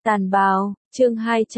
Tàn bào, chương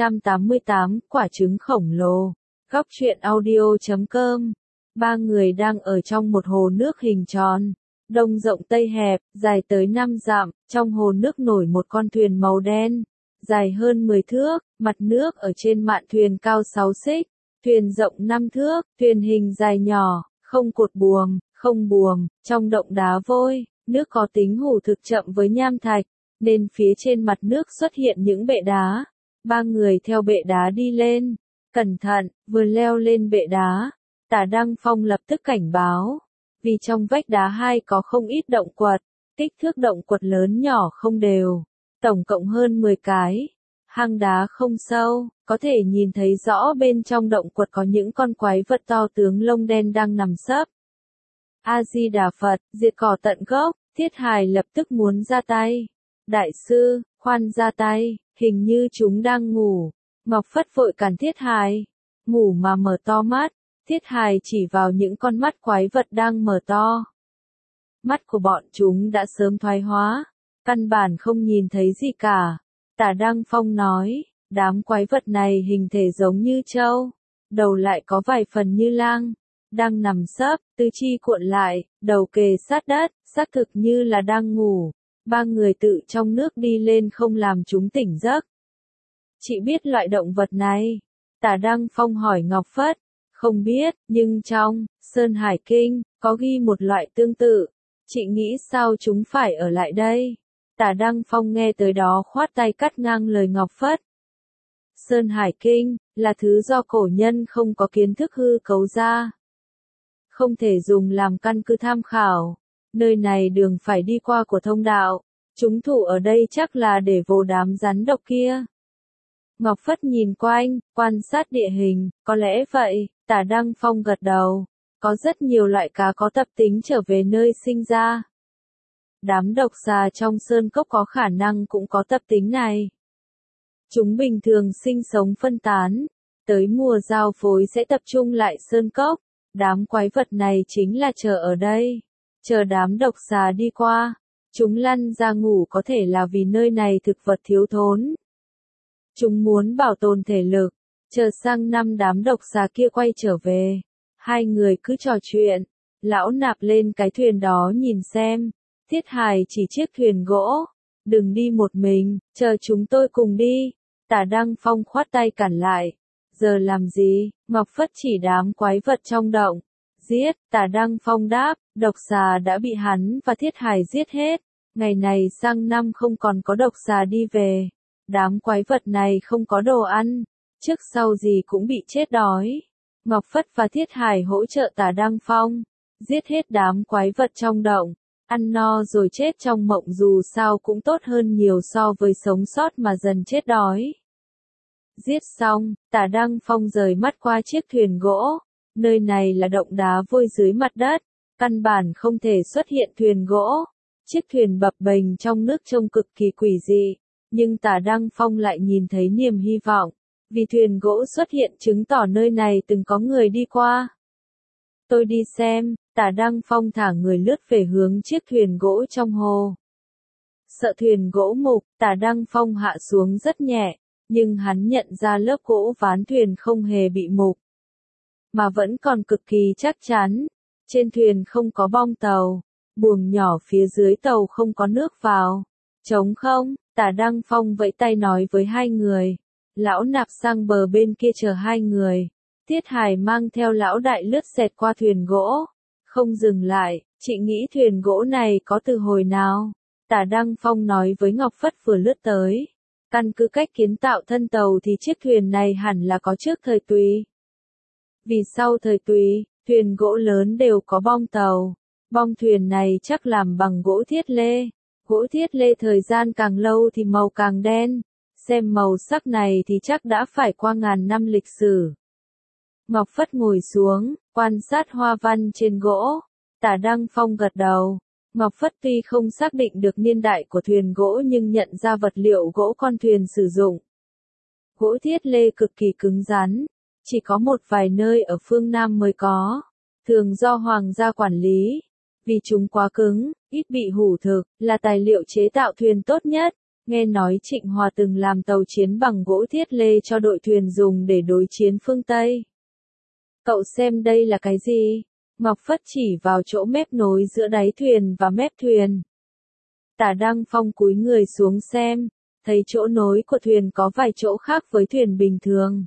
288, quả trứng khổng lồ. Góc truyện audio.com. Ba người đang ở trong một hồ nước hình tròn, đông rộng tây hẹp, dài tới 5 dặm, trong hồ nước nổi một con thuyền màu đen, dài hơn 10 thước, mặt nước ở trên mạn thuyền cao 6 xích, thuyền rộng 5 thước, thuyền hình dài nhỏ, không cột buồm, không buồm, trong động đá vôi, nước có tính hủ thực chậm với nham thạch, nên phía trên mặt nước xuất hiện những bệ đá. Ba người theo bệ đá đi lên, cẩn thận, vừa leo lên bệ đá, Tả Đăng Phong lập tức cảnh báo, vì trong vách đá hai có không ít động quật, kích thước động quật lớn nhỏ không đều, tổng cộng hơn 10 cái. Hang đá không sâu, có thể nhìn thấy rõ bên trong động quật có những con quái vật to tướng lông đen đang nằm sấp. A Di Đà Phật, diệt cỏ tận gốc. Thiết Hài lập tức muốn ra tay. Đại sư, khoan ra tay, hình như chúng đang ngủ. Ngọc Phất vội cản Thiết Hài. Ngủ mà mở to mắt. Thiết Hài chỉ vào những con mắt quái vật đang mở to. Mắt của bọn chúng đã sớm thoái hóa, căn bản không nhìn thấy gì cả. Tả Đăng Phong nói, đám quái vật này hình thể giống như trâu, đầu lại có vài phần như lang, đang nằm sấp, tứ chi cuộn lại, đầu kề sát đất, xác thực như là đang ngủ. Ba người tự trong nước đi lên không làm chúng tỉnh giấc. Chị biết loại động vật này? Tả Đăng Phong hỏi Ngọc Phất. Không biết, nhưng trong Sơn Hải Kinh có ghi một loại tương tự. Chị nghĩ sao chúng phải ở lại đây? Tả Đăng Phong nghe tới đó khoát tay cắt ngang lời Ngọc Phất. Sơn Hải Kinh là thứ do cổ nhân không có kiến thức hư cấu ra, không thể dùng làm căn cứ tham khảo. Nơi này đường phải đi qua của thông đạo, chúng thủ ở đây chắc là để vồ đám rắn độc kia. Ngọc Phất nhìn quanh, quan sát địa hình, có lẽ vậy. Tả Đăng Phong gật đầu. Có rất nhiều loại cá có tập tính trở về nơi sinh ra. Đám độc xà trong sơn cốc có khả năng cũng có tập tính này. Chúng bình thường sinh sống phân tán, tới mùa giao phối sẽ tập trung lại sơn cốc. Đám quái vật này chính là chờ ở đây, chờ đám độc xà đi qua. Chúng lăn ra ngủ có thể là vì nơi này thực vật thiếu thốn. Chúng muốn bảo tồn thể lực, chờ sang năm đám độc xà kia quay trở về. Hai người cứ trò chuyện, lão nạp lên cái thuyền đó nhìn xem. Thiết Hài chỉ chiếc thuyền gỗ, đừng đi một mình, chờ chúng tôi cùng đi. Tả Đăng Phong khoát tay cản lại. Giờ làm gì? Ngọc Phất chỉ đám quái vật trong động. Giết, Tả Đăng Phong đáp, độc xà đã bị hắn và Thiết Hài giết hết. Ngày này sang năm không còn có độc xà đi về. Đám quái vật này không có đồ ăn, trước sau gì cũng bị chết đói. Ngọc Phất và Thiết Hài hỗ trợ Tả Đăng Phong, giết hết đám quái vật trong động, ăn no rồi chết trong mộng dù sao cũng tốt hơn nhiều so với sống sót mà dần chết đói. Giết xong, Tả Đăng Phong rời mắt qua chiếc thuyền gỗ, nơi này là động đá vôi dưới mặt đất, căn bản không thể xuất hiện thuyền gỗ. Chiếc thuyền bập bềnh trong nước trông cực kỳ quỷ dị, nhưng Tả Đăng Phong lại nhìn thấy niềm hy vọng, vì thuyền gỗ xuất hiện chứng tỏ nơi này từng có người đi qua. Tôi đi xem. Tả Đăng Phong thả người lướt về hướng chiếc thuyền gỗ trong hồ. Sợ thuyền gỗ mục, Tả Đăng Phong hạ xuống rất nhẹ, nhưng hắn nhận ra lớp gỗ ván thuyền không hề bị mục, mà vẫn còn cực kỳ chắc chắn. Trên thuyền không có bong tàu, buồng nhỏ phía dưới tàu không có nước vào. Trống không. Tả Đăng Phong vẫy tay nói với hai người. Lão nạp sang bờ bên kia chờ hai người. Thiết Hài mang theo lão đại lướt xẹt qua thuyền gỗ. Không dừng lại, chị nghĩ thuyền gỗ này có từ hồi nào? Tả Đăng Phong nói với Ngọc Phất vừa lướt tới. Căn cứ cách kiến tạo thân tàu thì chiếc thuyền này hẳn là có trước thời Tùy. Vì sau thời Tùy, thuyền gỗ lớn đều có bong tàu. Bong thuyền này chắc làm bằng gỗ thiết lê. Gỗ thiết lê thời gian càng lâu thì màu càng đen. Xem màu sắc này thì chắc đã phải qua ngàn năm lịch sử. Ngọc Phất ngồi xuống, quan sát hoa văn trên gỗ. Tả Đăng Phong gật đầu. Ngọc Phất tuy không xác định được niên đại của thuyền gỗ nhưng nhận ra vật liệu gỗ con thuyền sử dụng. Gỗ thiết lê cực kỳ cứng rắn, chỉ có một vài nơi ở phương Nam mới có, thường do hoàng gia quản lý. Vì chúng quá cứng, ít bị hủ thực, là tài liệu chế tạo thuyền tốt nhất. Nghe nói Trịnh Hòa từng làm tàu chiến bằng gỗ thiết lê cho đội thuyền dùng để đối chiến phương Tây. Cậu xem đây là cái gì? Ngọc Phất chỉ vào chỗ mép nối giữa đáy thuyền và mép thuyền. Tả Đăng Phong cúi người xuống xem, thấy chỗ nối của thuyền có vài chỗ khác với thuyền bình thường.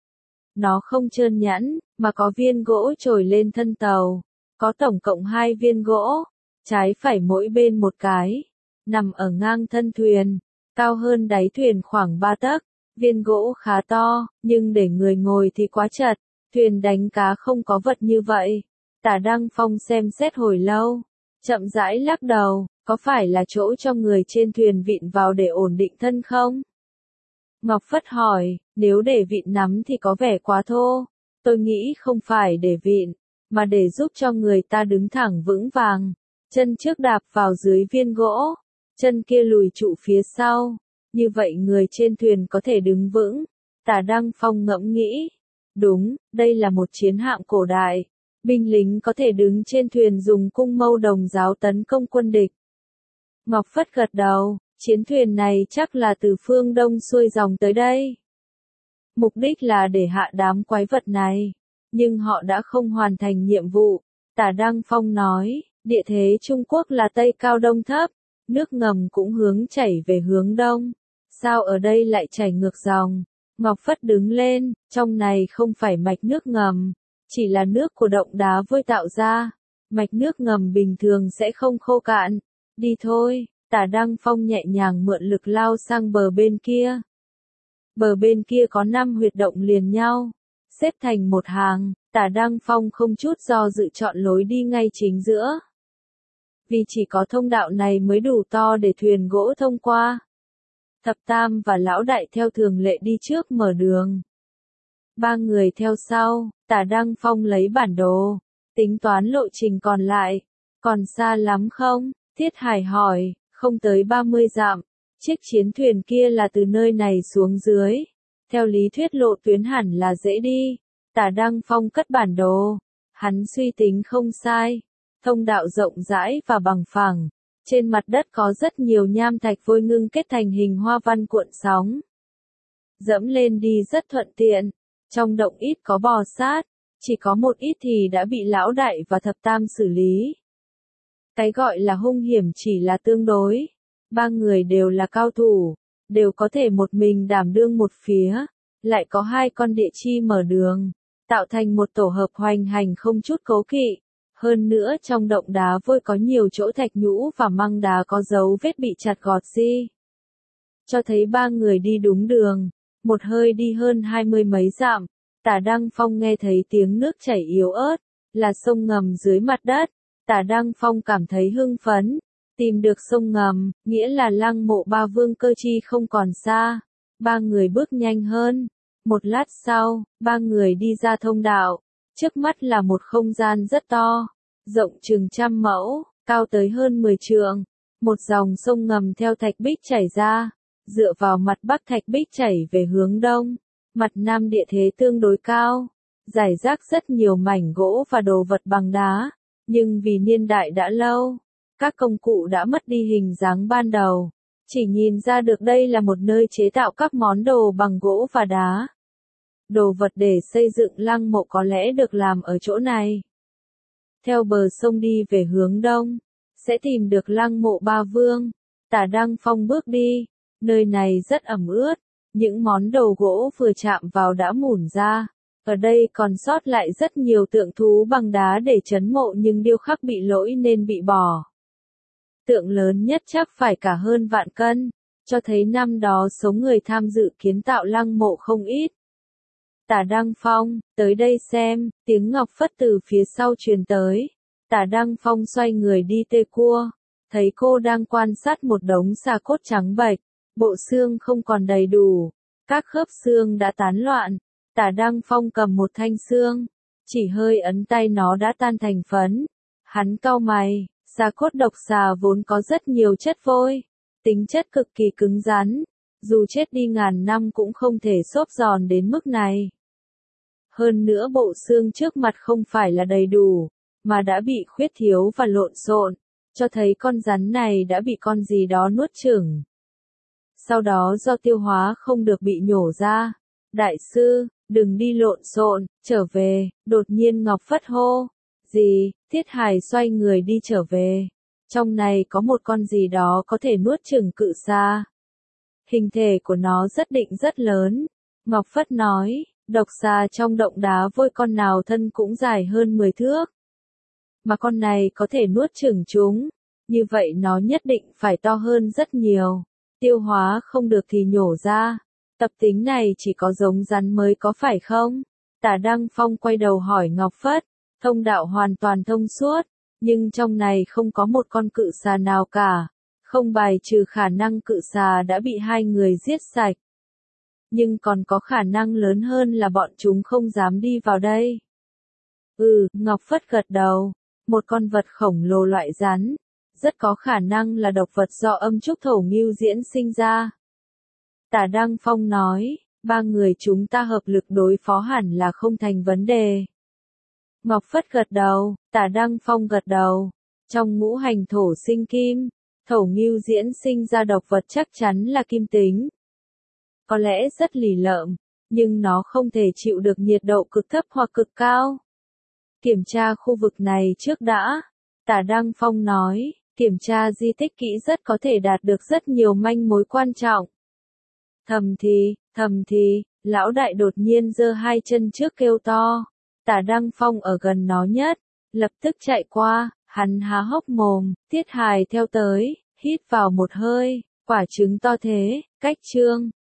Nó không trơn nhẵn, mà có viên gỗ trồi lên thân tàu. Có tổng cộng 2 viên gỗ, trái phải mỗi bên một cái, nằm ở ngang thân thuyền, cao hơn đáy thuyền khoảng 3 tấc. Viên gỗ khá to, nhưng để người ngồi thì quá chật, thuyền đánh cá không có vật như vậy. Tả Đăng Phong xem xét hồi lâu, chậm rãi lắc đầu, có phải là chỗ cho người trên thuyền vịn vào để ổn định thân không? Ngọc Phất hỏi, nếu để vịn nắm thì có vẻ quá thô, tôi nghĩ không phải để vịn, mà để giúp cho người ta đứng thẳng vững vàng. Chân trước đạp vào dưới viên gỗ, chân kia lùi trụ phía sau, như vậy người trên thuyền có thể đứng vững. Tả Đăng Phong ngẫm nghĩ, đúng, đây là một chiến hạm cổ đại, binh lính có thể đứng trên thuyền dùng cung mâu đồng giáo tấn công quân địch. Ngọc Phất gật đầu, chiến thuyền này chắc là từ phương Đông xuôi dòng tới đây. Mục đích là để hạ đám quái vật này, nhưng họ đã không hoàn thành nhiệm vụ. Tả Đăng Phong nói, địa thế Trung Quốc là Tây cao Đông thấp, nước ngầm cũng hướng chảy về hướng Đông. Sao ở đây lại chảy ngược dòng? Ngọc Phất đứng lên, trong này không phải mạch nước ngầm, chỉ là nước của động đá vôi tạo ra. Mạch nước ngầm bình thường sẽ không khô cạn. Đi thôi, Tả Đăng Phong nhẹ nhàng mượn lực lao sang bờ bên kia. Bờ bên kia có 5 huyệt động liền nhau, xếp thành một hàng. Tả Đăng Phong không chút do dự chọn lối đi ngay chính giữa. Vì chỉ có thông đạo này mới đủ to để thuyền gỗ thông qua. Thập Tam và Lão Đại theo thường lệ đi trước mở đường. 3 người theo sau. Tả Đăng Phong lấy bản đồ, tính toán lộ trình còn lại. Còn xa lắm không? Thiết Hải hỏi. Không tới 30 dặm. Chiếc chiến thuyền kia là từ nơi này xuống dưới. Theo lý thuyết lộ tuyến hẳn là dễ đi. Tả Đăng Phong cất bản đồ. Hắn suy tính không sai. Thông đạo rộng rãi và bằng phẳng. Trên mặt đất có rất nhiều nham thạch vôi ngưng kết thành hình hoa văn cuộn sóng. Dẫm lên đi rất thuận tiện. Trong động ít có bò sát. Chỉ có một ít thì đã bị Lão Đại và Thập Tam xử lý. Cái gọi là hung hiểm chỉ là tương đối. 3 người đều là cao thủ, đều có thể một mình đảm đương một phía, lại có 2 con địa chi mở đường, tạo thành một tổ hợp hoành hành không chút cố kỵ. Hơn nữa trong động đá vôi có nhiều chỗ thạch nhũ và măng đá có dấu vết bị chặt gọt di. Cho thấy 3 người đi đúng đường, một hơi đi hơn 20 mấy dặm. Tả Đăng Phong nghe thấy tiếng nước chảy yếu ớt, là sông ngầm dưới mặt đất. Tả Đăng Phong cảm thấy hưng phấn, tìm được sông ngầm, nghĩa là Lăng Mộ Ba Vương Cơ Chi không còn xa. 3 người bước nhanh hơn. Một lát sau, 3 người đi ra thông đạo. Trước mắt là một không gian rất to, rộng chừng 100 mẫu, cao tới hơn 10 trượng. Một dòng sông ngầm theo thạch bích chảy ra, dựa vào mặt bắc thạch bích chảy về hướng đông. Mặt nam địa thế tương đối cao, rải rác rất nhiều mảnh gỗ và đồ vật bằng đá. Nhưng vì niên đại đã lâu, các công cụ đã mất đi hình dáng ban đầu. Chỉ nhìn ra được đây là một nơi chế tạo các món đồ bằng gỗ và đá. Đồ vật để xây dựng lăng mộ có lẽ được làm ở chỗ này. Theo bờ sông đi về hướng đông, sẽ tìm được lăng mộ Ba Vương. Tả Đăng Phong bước đi, nơi này rất ẩm ướt, những món đồ gỗ vừa chạm vào đã mủn ra. Ở đây còn sót lại rất nhiều tượng thú bằng đá để trấn mộ nhưng điêu khắc bị lỗi nên bị bỏ. Tượng lớn nhất chắc phải cả hơn vạn cân, cho thấy năm đó số người tham dự kiến tạo lăng mộ không ít. Tả Đăng Phong, tới đây xem, tiếng Ngọc Phất từ phía sau truyền tới. Tả Đăng Phong xoay người đi tê cua, thấy cô đang quan sát một đống xà cốt trắng bệch, bộ xương không còn đầy đủ, các khớp xương đã tán loạn. Tả Đăng Phong cầm một thanh xương, chỉ hơi ấn tay nó đã tan thành phấn. Hắn cau mày, xà cốt độc xà vốn có rất nhiều chất vôi, tính chất cực kỳ cứng rắn, dù chết đi ngàn năm cũng không thể xốp giòn đến mức này. Hơn nữa bộ xương trước mặt không phải là đầy đủ, mà đã bị khuyết thiếu và lộn xộn, cho thấy con rắn này đã bị con gì đó nuốt chửng. sau đó do tiêu hóa không được bị nhổ ra. Đại sư, đừng đi lộn xộn, trở về, đột nhiên Ngọc Phất hô. Gì, Thiết Hài xoay người đi trở về. Trong này có một con gì đó có thể nuốt chửng cự xà. Hình thể của nó rất định rất lớn. Ngọc Phất nói, độc xà trong động đá vôi con nào thân cũng dài hơn 10 thước. Mà con này có thể nuốt chửng chúng. Như vậy nó nhất định phải to hơn rất nhiều. Tiêu hóa không được thì nhổ ra. Tập tính này chỉ có giống rắn mới có phải không? Tả Đăng Phong quay đầu hỏi Ngọc Phất. Thông đạo hoàn toàn thông suốt. Nhưng trong này không có một con cự xà nào cả. Không bài trừ khả năng cự xà đã bị hai người giết sạch. Nhưng còn có khả năng lớn hơn là bọn chúng không dám đi vào đây. Ngọc Phất gật đầu. Một con vật khổng lồ loại rắn. Rất có khả năng là độc vật do âm trúc thổ ngưu diễn sinh ra. Tả Đăng Phong nói, ba người chúng ta hợp lực đối phó hẳn là không thành vấn đề. Ngọc Phất gật đầu, Tả Đăng Phong gật đầu. Trong ngũ hành thổ sinh kim, thổ ngưu diễn sinh ra độc vật chắc chắn là kim tính. Có lẽ rất lì lợm, nhưng nó không thể chịu được nhiệt độ cực thấp hoặc cực cao. Kiểm tra khu vực này trước đã. Tả Đăng Phong nói, kiểm tra di tích kỹ rất có thể đạt được rất nhiều manh mối quan trọng. Thầm thì, lão đại đột nhiên giơ hai chân trước kêu to. Tả Đăng Phong ở gần nó nhất, lập tức chạy qua, hắn há hốc mồm, Thiết Hài theo tới, hít vào một hơi, quả trứng to thế, cách trương.